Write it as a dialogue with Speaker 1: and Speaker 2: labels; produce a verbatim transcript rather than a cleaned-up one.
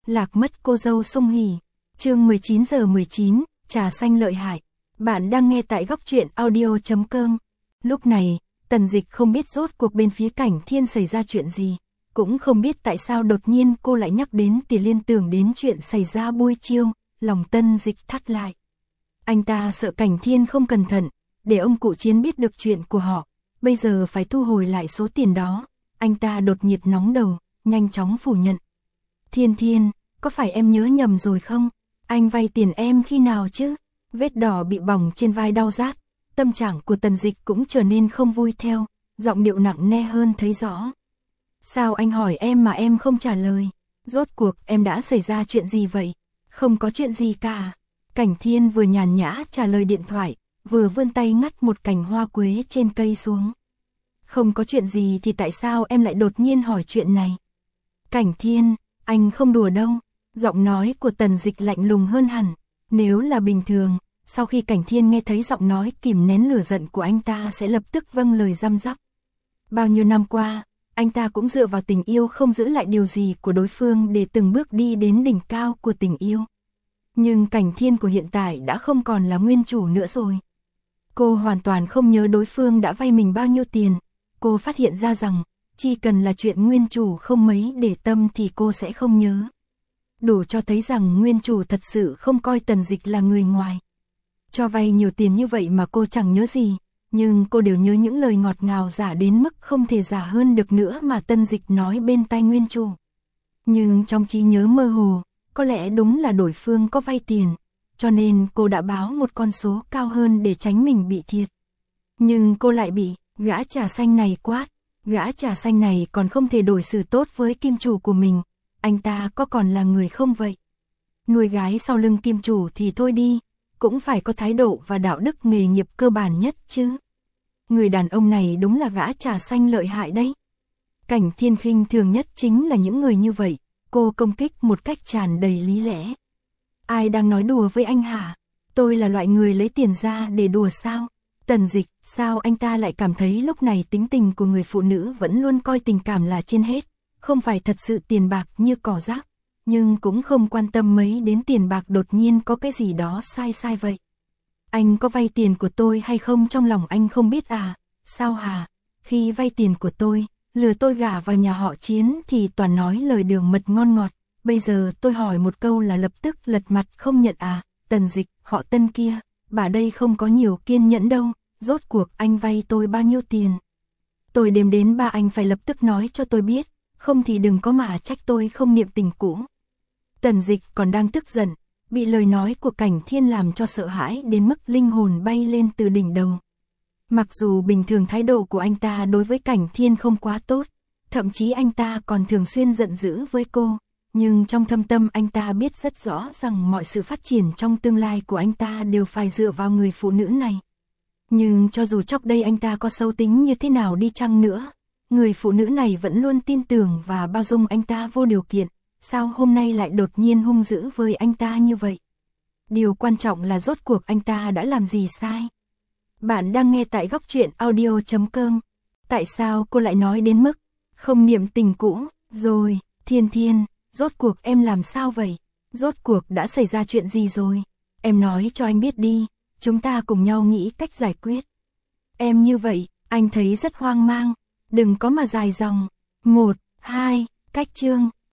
Speaker 1: Lạc mất cô dâu Sung Hỉ. Chương mười chín giờ mười chín, trà xanh lợi hại. Bạn đang nghe tại góc truyện audio chấm com. Lúc này, Tần Dịch không biết rốt cuộc bên phía Cảnh Thiên xảy ra chuyện gì, cũng không biết tại sao đột nhiên cô lại nhắc đến thì liên tưởng đến chuyện xảy ra buổi chiều, lòng Tần Dịch thắt lại. Anh ta sợ Cảnh Thiên không cẩn thận, để ông cụ Chiến biết được chuyện của họ, bây giờ phải thu hồi lại số tiền đó. Anh ta đột nhiệt nóng đầu, nhanh chóng phủ nhận. Thiên Thiên, có phải em nhớ nhầm rồi không? Anh vay tiền em khi nào chứ? Vết đỏ bị bỏng trên vai đau rát, tâm trạng của Tần Dịch cũng trở nên không vui theo, giọng điệu nặng nề hơn thấy rõ. Sao anh hỏi em mà em không trả lời? Rốt cuộc em đã xảy ra chuyện gì vậy? Không có chuyện gì cả. Cảnh Thiên vừa nhàn nhã trả lời điện thoại, vừa vươn tay ngắt một cành hoa quế trên cây xuống. Không có chuyện gì thì tại sao em lại đột nhiên hỏi chuyện này? Cảnh Thiên, anh không đùa đâu. Giọng nói của Tần Dịch lạnh lùng hơn hẳn. Nếu là bình thường, sau khi Cảnh Thiên nghe thấy giọng nói kìm nén lửa giận của anh ta sẽ lập tức vâng lời răm rắp. Bao nhiêu năm qua, anh ta cũng dựa vào tình yêu không giữ lại điều gì của đối phương để từng bước đi đến đỉnh cao của tình yêu. Nhưng Cảnh Thiên của hiện tại đã không còn là nguyên chủ nữa rồi. Cô hoàn toàn không nhớ đối phương đã vay mình bao nhiêu tiền. Cô phát hiện ra rằng, chỉ cần là chuyện nguyên chủ không mấy để tâm thì cô sẽ không nhớ. Đủ cho thấy rằng nguyên chủ thật sự không coi Tần Dịch là người ngoài. Cho vay nhiều tiền như vậy mà cô chẳng nhớ gì, nhưng cô đều nhớ những lời ngọt ngào giả đến mức không thể giả hơn được nữa mà Tần Dịch nói bên tai nguyên chủ. Nhưng trong trí nhớ mơ hồ, có lẽ đúng là đối phương có vay tiền, cho nên cô đã báo một con số cao hơn để tránh mình bị thiệt. Nhưng cô lại bị gã trà xanh này quát. Gã trà xanh này còn không thể đối xử tốt với kim chủ của mình. Anh ta có còn là người không vậy? Nuôi gái sau lưng kim chủ thì thôi đi, cũng phải có thái độ và đạo đức nghề nghiệp cơ bản nhất chứ. Người đàn ông này đúng là gã trà xanh lợi hại đấy. Cảnh Thiên khinh thường nhất chính là những người như vậy. Cô công kích một cách tràn đầy lý lẽ. Ai đang nói đùa với anh hả? Tôi là loại người lấy tiền ra để đùa sao? Tần Dịch, sao anh ta lại cảm thấy lúc này tính tình của người phụ nữ vẫn luôn coi tình cảm là trên hết, không phải thật sự tiền bạc như cỏ rác, nhưng cũng không quan tâm mấy đến tiền bạc đột nhiên có cái gì đó sai sai vậy. Anh có vay tiền của tôi hay không trong lòng anh không biết à? Sao hả? Khi vay tiền của tôi, lừa tôi gả vào nhà họ Chiến thì toàn nói lời đường mật ngon ngọt, bây giờ tôi hỏi một câu là lập tức lật mặt không nhận à? Tần Dịch, họ Tân kia, bà đây không có nhiều kiên nhẫn đâu. Rốt cuộc anh vay tôi bao nhiêu tiền? Tôi đếm đến ba anh phải lập tức nói cho tôi biết, không thì đừng có mà trách tôi không niệm tình cũ. Tần Dịch còn đang tức giận, bị lời nói của Cảnh Thiên làm cho sợ hãi đến mức linh hồn bay lên từ đỉnh đầu. Mặc dù bình thường thái độ của anh ta đối với Cảnh Thiên không quá tốt, thậm chí anh ta còn thường xuyên giận dữ với cô, nhưng trong thâm tâm anh ta biết rất rõ rằng mọi sự phát triển trong tương lai của anh ta đều phải dựa vào người phụ nữ này. Nhưng cho dù trước đây anh ta có xấu tính như thế nào đi chăng nữa, người phụ nữ này vẫn luôn tin tưởng và bao dung anh ta vô điều kiện, sao hôm nay lại đột nhiên hung dữ với anh ta như vậy? Điều quan trọng là rốt cuộc anh ta đã làm gì sai? Bạn đang nghe tại góc truyện audio chấm com. Tại sao cô lại nói đến mức không niệm tình cũ? Rồi, Thiên Thiên, rốt cuộc em làm sao vậy? Rốt cuộc đã xảy ra chuyện gì rồi? Em nói cho anh biết đi. Chúng ta cùng nhau nghĩ cách giải quyết. Em như vậy, anh thấy rất hoang mang. Đừng có mà dài dòng. Một, hai, cách chương.